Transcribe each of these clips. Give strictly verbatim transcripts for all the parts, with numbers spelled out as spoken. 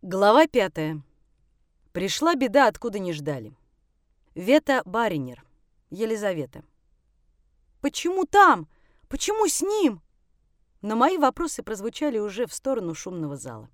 Глава пятая. Пришла беда, откуда не ждали. Вета Баринер. Елизавета. «Почему там? Почему с ним?» Но мои вопросы прозвучали уже в сторону шумного зала.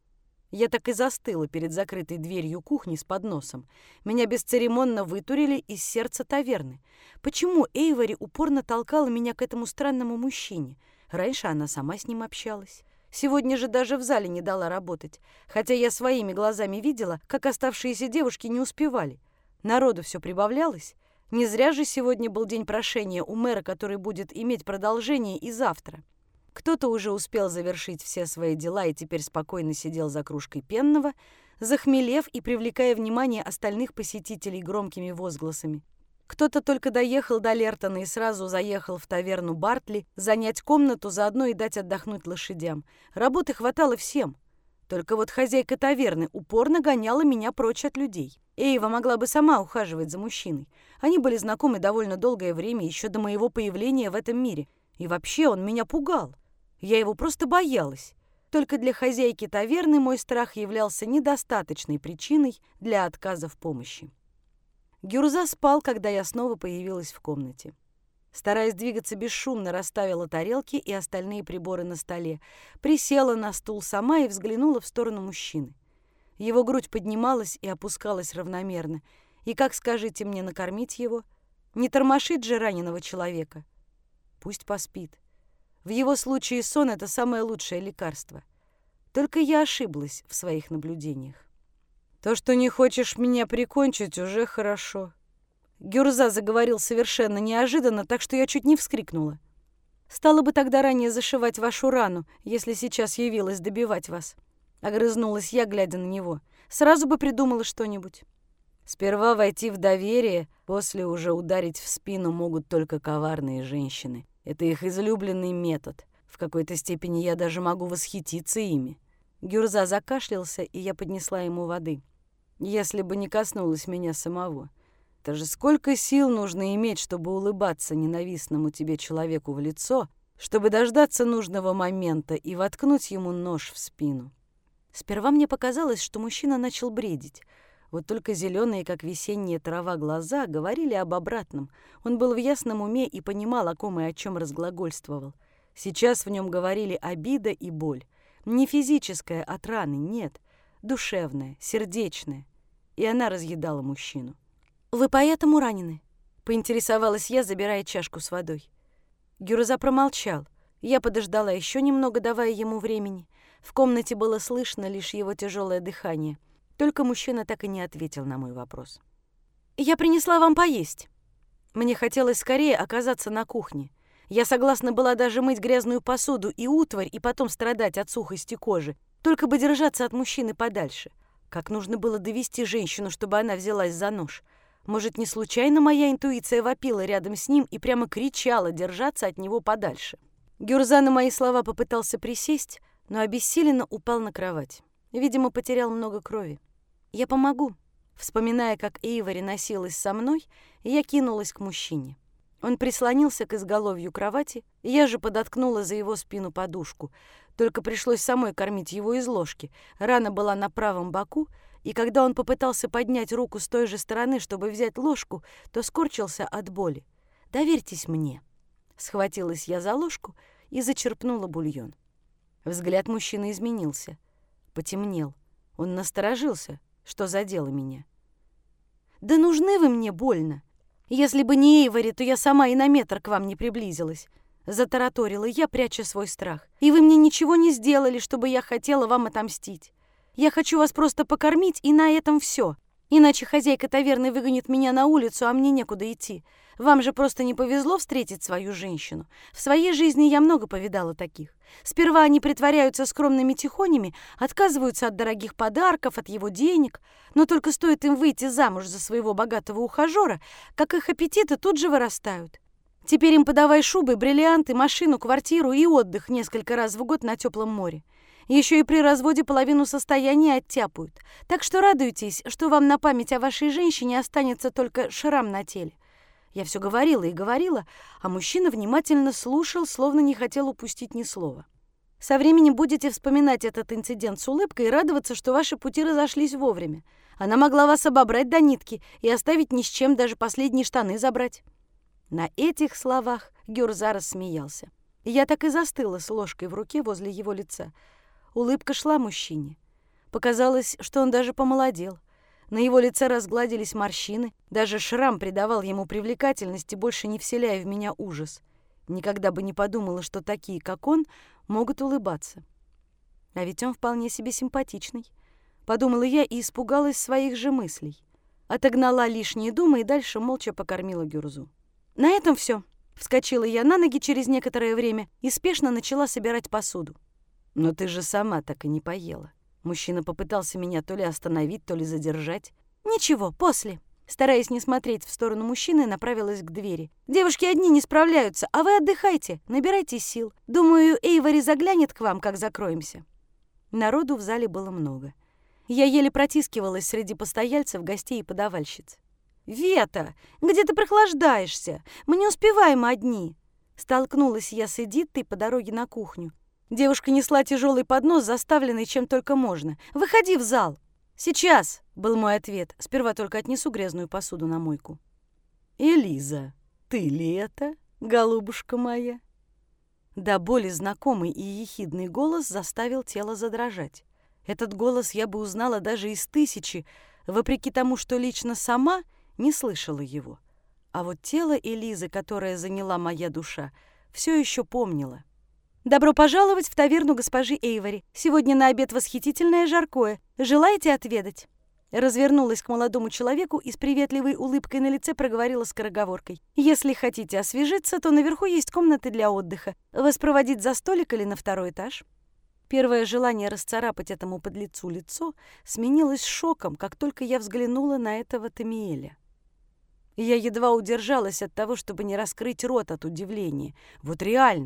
Я так и застыла перед закрытой дверью кухни с подносом. Меня бесцеремонно вытурили из сердца таверны. Почему Эйвори упорно толкала меня к этому странному мужчине? Раньше она сама с ним общалась. Сегодня же даже в зале не дала работать, хотя я своими глазами видела, как оставшиеся девушки не успевали. Народу все прибавлялось. Не зря же сегодня был день прошения у мэра, который будет иметь продолжение и завтра. Кто-то уже успел завершить все свои дела и теперь спокойно сидел за кружкой пенного, захмелев и привлекая внимание остальных посетителей громкими возгласами. Кто-то только доехал до Лертона и сразу заехал в таверну Бартли занять комнату, заодно и дать отдохнуть лошадям. Работы хватало всем. Только вот хозяйка таверны упорно гоняла меня прочь от людей. Эйва могла бы сама ухаживать за мужчиной. Они были знакомы довольно долгое время, еще до моего появления в этом мире. И вообще он меня пугал. Я его просто боялась. Только для хозяйки таверны мой страх являлся недостаточной причиной для отказа в помощи. Гюрза спал, когда я снова появилась в комнате. Стараясь двигаться бесшумно, расставила тарелки и остальные приборы на столе, присела на стул сама и взглянула в сторону мужчины. Его грудь поднималась и опускалась равномерно. И как, скажите мне, накормить его? Не тормошить же раненого человека. Пусть поспит. В его случае сон — это самое лучшее лекарство. Только я ошиблась в своих наблюдениях. «То, что не хочешь меня прикончить, уже хорошо». Гюрза заговорил совершенно неожиданно, так что я чуть не вскрикнула. «Стала бы тогда ранее зашивать вашу рану, если сейчас явилась добивать вас». Огрызнулась я, глядя на него. «Сразу бы придумала что-нибудь». «Сперва войти в доверие, после уже ударить в спину могут только коварные женщины. Это их излюбленный метод. В какой-то степени я даже могу восхититься ими». Гюрза закашлялся, и я поднесла ему воды. «Если бы не коснулось меня самого. Это же сколько сил нужно иметь, чтобы улыбаться ненавистному тебе человеку в лицо, чтобы дождаться нужного момента и воткнуть ему нож в спину». Сперва мне показалось, что мужчина начал бредить. Вот только зеленые, как весенняя трава, глаза говорили об обратном. Он был в ясном уме и понимал, о ком и о чем разглагольствовал. Сейчас в нем говорили обида и боль. Не физическая от раны, нет. Душевная, сердечная. И она разъедала мужчину. «Вы поэтому ранены?» — поинтересовалась я, забирая чашку с водой. Гюрза промолчал. Я подождала еще немного, давая ему времени. В комнате было слышно лишь его тяжелое дыхание. Только мужчина так и не ответил на мой вопрос. «Я принесла вам поесть». Мне хотелось скорее оказаться на кухне. Я согласна была даже мыть грязную посуду и утварь, и потом страдать от сухости кожи, только бы держаться от мужчины подальше. Как нужно было довести женщину, чтобы она взялась за нож? Может, не случайно моя интуиция вопила рядом с ним и прямо кричала держаться от него подальше? Гюрза на мои слова попытался присесть, но обессиленно упал на кровать. Видимо, потерял много крови. «Я помогу». Вспоминая, как Эйвори носилась со мной, я кинулась к мужчине. Он прислонился к изголовью кровати, и я же подоткнула за его спину подушку. Только пришлось самой кормить его из ложки. Рана была на правом боку, и когда он попытался поднять руку с той же стороны, чтобы взять ложку, то скорчился от боли. «Доверьтесь мне». Схватилась я за ложку и зачерпнула бульон. Взгляд мужчины изменился. Потемнел. Он насторожился, что задело меня. «Да нужны вы мне больно. Если бы не Эйвори, то я сама и на метр к вам не приблизилась», — затараторила я, пряча свой страх. «И вы мне ничего не сделали, чтобы я хотела вам отомстить. Я хочу вас просто покормить, и на этом все. Иначе хозяйка таверны выгонит меня на улицу, а мне некуда идти. Вам же просто не повезло встретить свою женщину. В своей жизни я много повидала таких. Сперва они притворяются скромными тихонями, отказываются от дорогих подарков, от его денег, но только стоит им выйти замуж за своего богатого ухажера, как их аппетиты тут же вырастают. Теперь им подавай шубы, бриллианты, машину, квартиру и отдых несколько раз в год на теплом море. Еще и при разводе половину состояния оттяпают. Так что радуйтесь, что вам на память о вашей женщине останется только шрам на теле. Я все говорила и говорила, а мужчина внимательно слушал, словно не хотел упустить ни слова. Со временем будете вспоминать этот инцидент с улыбкой и радоваться, что ваши пути разошлись вовремя. Она могла вас обобрать до нитки и оставить ни с чем, даже последние штаны забрать». На этих словах Гюрза рассмеялся. Я так и застыла с ложкой в руке возле его лица. Улыбка шла мужчине. Показалось, что он даже помолодел. На его лице разгладились морщины. Даже шрам придавал ему привлекательности, больше не вселяя в меня ужас. Никогда бы не подумала, что такие, как он, могут улыбаться. А ведь он вполне себе симпатичный. Подумала я и испугалась своих же мыслей. Отогнала лишние думы и дальше молча покормила Гюрзу. На этом все. Вскочила я на ноги через некоторое время и спешно начала собирать посуду. «Но ты же сама так и не поела». Мужчина попытался меня то ли остановить, то ли задержать. «Ничего, после». Стараясь не смотреть в сторону мужчины, направилась к двери. «Девушки одни не справляются, а вы отдыхайте, набирайте сил. Думаю, Эйвори заглянет к вам, как закроемся». Народу в зале было много. Я еле протискивалась среди постояльцев, гостей и подавальщиц. «Вета, где ты прохлаждаешься? Мы не успеваем одни!» Столкнулась я с Эдиттой по дороге на кухню. Девушка несла тяжелый поднос, заставленный чем только можно. «Выходи в зал!» «Сейчас!» — был мой ответ. «Сперва только отнесу грязную посуду на мойку». «Элиза, ты ли это, голубушка моя?» До боли знакомый и ехидный голос заставил тело задрожать. Этот голос я бы узнала даже из тысячи, вопреки тому, что лично сама не слышала его. А вот тело Элизы, которое заняла моя душа, все еще помнила. «Добро пожаловать в таверну госпожи Эйвори. Сегодня на обед восхитительное жаркое. Желаете отведать?» Развернулась к молодому человеку и с приветливой улыбкой на лице проговорила скороговоркой. «Если хотите освежиться, то наверху есть комнаты для отдыха. Вас проводить за столик или на второй этаж?» Первое желание расцарапать этому подлецу лицо сменилось шоком, как только я взглянула на этого Тамиэля. Я едва удержалась от того, чтобы не раскрыть рот от удивления. Вот реально.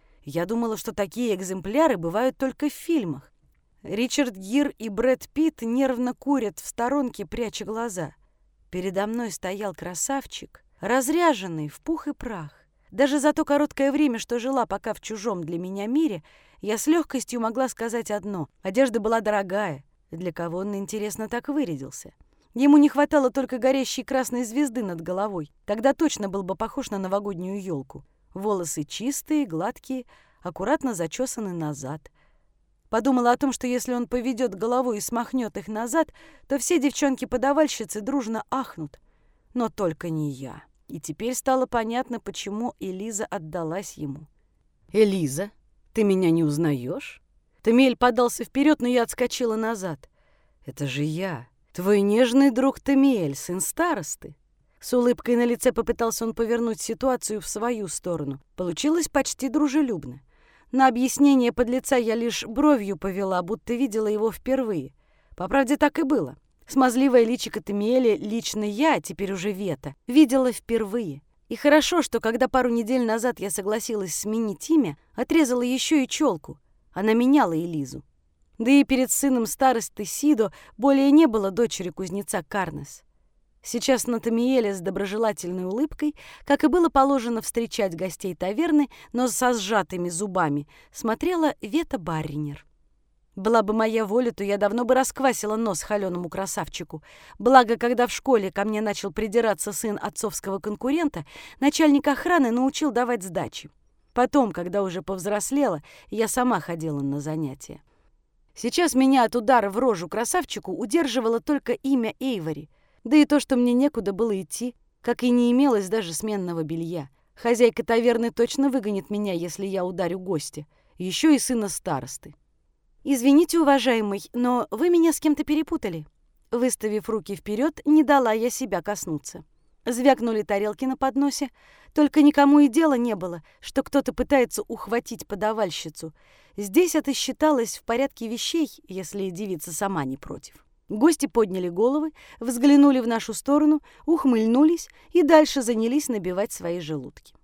Я думала, что такие экземпляры бывают только в фильмах. Ричард Гир и Брэд Питт нервно курят в сторонке, пряча глаза. Передо мной стоял красавчик, разряженный в пух и прах. Даже за то короткое время, что жила пока в чужом для меня мире, я с легкостью могла сказать одно. Одежда была дорогая. Для кого он, интересно, так вырядился? Ему не хватало только горящей красной звезды над головой. Тогда точно был бы похож на новогоднюю елку. Волосы чистые, гладкие, аккуратно зачесаны назад. Подумала о том, что если он поведет головой и смахнет их назад, то все девчонки-подавальщицы дружно ахнут. Но только не я. И теперь стало понятно, почему Элиза отдалась ему. «Элиза, ты меня не узнаешь?» Тамиэль подался вперед, но я отскочила назад. «Это же я, твой нежный друг Тамиэль, сын старосты». С улыбкой на лице попытался он повернуть ситуацию в свою сторону. Получилось почти дружелюбно. На объяснение подлеца я лишь бровью повела, будто видела его впервые. По правде, так и было. Смазливое личико Тамиэля лично я, теперь уже Вета, видела впервые. И хорошо, что когда пару недель назад я согласилась сменить имя, отрезала еще и челку. Она меняла Элизу. Да и перед сыном старосты Сидо более не было дочери кузнеца Карнес. Сейчас на Тамиэля с доброжелательной улыбкой, как и было положено встречать гостей таверны, но со сжатыми зубами, смотрела Вета Барринер. Была бы моя воля, то я давно бы расквасила нос холеному красавчику. Благо, когда в школе ко мне начал придираться сын отцовского конкурента, начальник охраны научил давать сдачи. Потом, когда уже повзрослела, я сама ходила на занятия. Сейчас меня от удара в рожу красавчику удерживало только имя Эйвори, да и то, что мне некуда было идти, как и не имелось даже сменного белья. Хозяйка таверны точно выгонит меня, если я ударю гостя, еще и сына старосты. «Извините, уважаемый, но вы меня с кем-то перепутали». Выставив руки вперед, не дала я себя коснуться. Звякнули тарелки на подносе. Только никому и дела не было, что кто-то пытается ухватить подавальщицу. Здесь это считалось в порядке вещей, если девица сама не против. Гости подняли головы, взглянули в нашу сторону, ухмыльнулись и дальше занялись набивать свои желудки.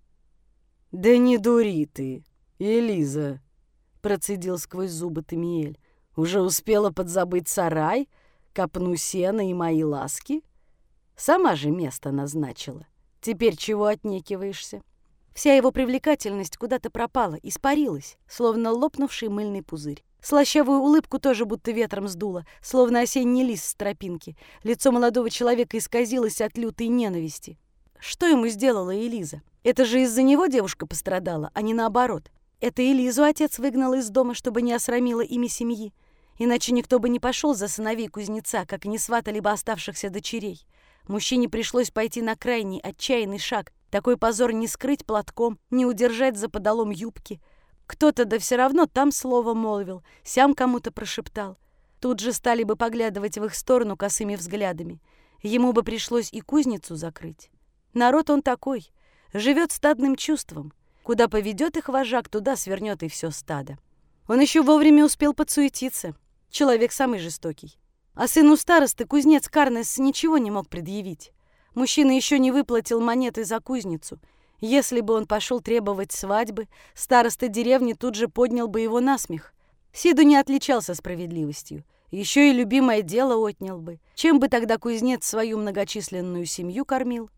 «Да не дури ты, Элиза!» — процедил сквозь зубы Тамиэль. «Уже успела подзабыть сарай, копну сена и мои ласки? Сама же место назначила. Теперь чего отнекиваешься?» Вся его привлекательность куда-то пропала, испарилась, словно лопнувший мыльный пузырь. Слащавую улыбку тоже будто ветром сдуло, словно осенний лист с тропинки. Лицо молодого человека исказилось от лютой ненависти. Что ему сделала Элиза? Это же из-за него девушка пострадала, а не наоборот. Это Элизу отец выгнал из дома, чтобы не осрамило имя семьи. Иначе никто бы не пошел за сыновей кузнеца, как и не сватали бы оставшихся дочерей. Мужчине пришлось пойти на крайний, отчаянный шаг. Такой позор не скрыть платком, не удержать за подолом юбки. Кто-то да все равно там слово молвил, сям кому-то прошептал. Тут же стали бы поглядывать в их сторону косыми взглядами. Ему бы пришлось и кузницу закрыть. Народ он такой, живет стадным чувством. Куда поведет их вожак, туда свернет и все стадо. Он еще вовремя успел подсуетиться. Человек самый жестокий. А сыну старосты кузнец Карнес ничего не мог предъявить. Мужчина еще не выплатил монеты за кузницу. Если бы он пошел требовать свадьбы, староста деревни тут же поднял бы его на смех. Сиду не отличался справедливостью. Еще и любимое дело отнял бы. Чем бы тогда кузнец свою многочисленную семью кормил?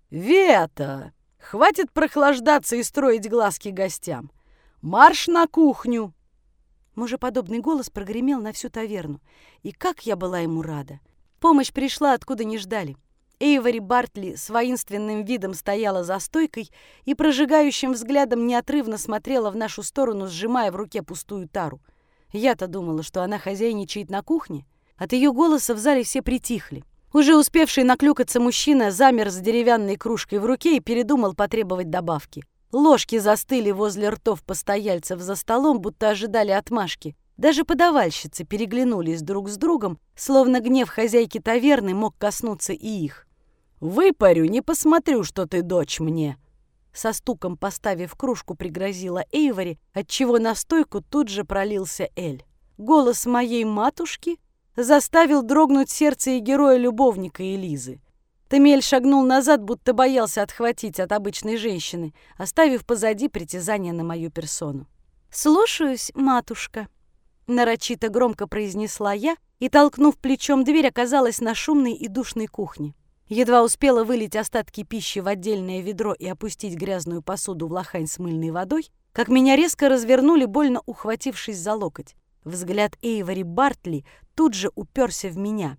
«Вета! Хватит прохлаждаться и строить глазки гостям! Марш на кухню!» Мужеподобный голос прогремел на всю таверну. И как я была ему рада! Помощь пришла, откуда не ждали. Эйвори Бартли с воинственным видом стояла за стойкой и прожигающим взглядом неотрывно смотрела в нашу сторону, сжимая в руке пустую тару. Я-то думала, что она хозяйничает на кухне. От ее голоса в зале все притихли. Уже успевший наклюкаться мужчина замер с деревянной кружкой в руке и передумал потребовать добавки. Ложки застыли возле ртов постояльцев за столом, будто ожидали отмашки. Даже подавальщицы переглянулись друг с другом, словно гнев хозяйки таверны мог коснуться и их. «Выпарю, не посмотрю, что ты дочь мне!» Со стуком поставив кружку, пригрозила Эйвори, отчего на стойку тут же пролился эль. Голос моей матушки заставил дрогнуть сердце и героя-любовника Элизы. Тамиэль шагнул назад, будто боялся отхватить от обычной женщины, оставив позади притязание на мою персону. «Слушаюсь, матушка», — нарочито громко произнесла я и, толкнув плечом дверь, оказалась на шумной и душной кухне. Едва успела вылить остатки пищи в отдельное ведро и опустить грязную посуду в лохань с мыльной водой, как меня резко развернули, больно ухватившись за локоть. Взгляд Эйвори Бартли тут же уперся в меня.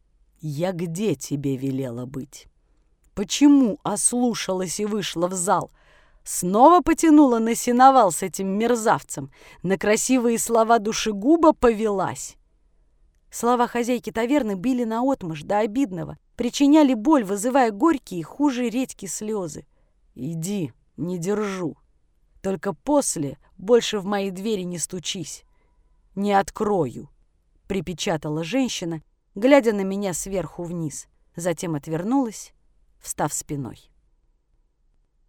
«Я где тебе велела быть? Почему ослушалась и вышла в зал? Снова потянула на сеновал с этим мерзавцем, на красивые слова душегуба повелась». Слова хозяйки таверны били наотмашь до обидного, причиняли боль, вызывая горькие, хуже редьки слезы. «Иди, не держу. Только после больше в мои двери не стучись. Не открою», — припечатала женщина, глядя на меня сверху вниз. Затем отвернулась, встав спиной.